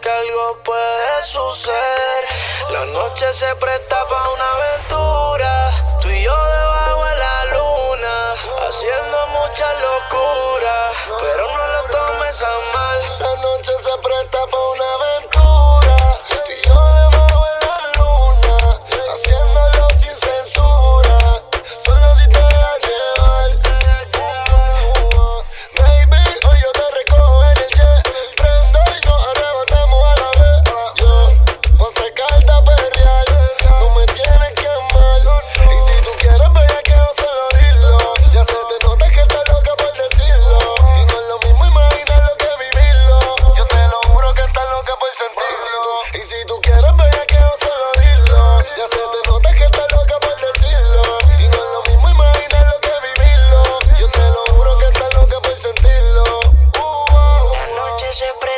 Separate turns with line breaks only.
que algo puede suceder. La noche se presta pa' una aventura, tú y yo debajo de la luna, haciendo mucha locura, pero no lo tomes a mal. La noche se presta pa' una aventura, tú y yo debajo de la luna, haciéndolo sin censura, solo si te dejas llevar. Baby, hoy yo te recojo en el jet, prendo y nos arrebatamos a la vez. Yo voy a sacarte a perrear, no me tienes que amar. Y si tú quieres bellaqueo, solo dilo. Ya se te nota que estás loca por decirlo, y no es lo mismo imaginarlo que vivirlo. Yo te lo juro que estás loca por sentirlo. Y si tú quieres bellaqueo, solo dilo. Ya se te nota que estás loca por decirlo, y no es lo mismo imaginarlo que vivirlo. Yo te lo juro que estás loca por sentirlo. La noche se presta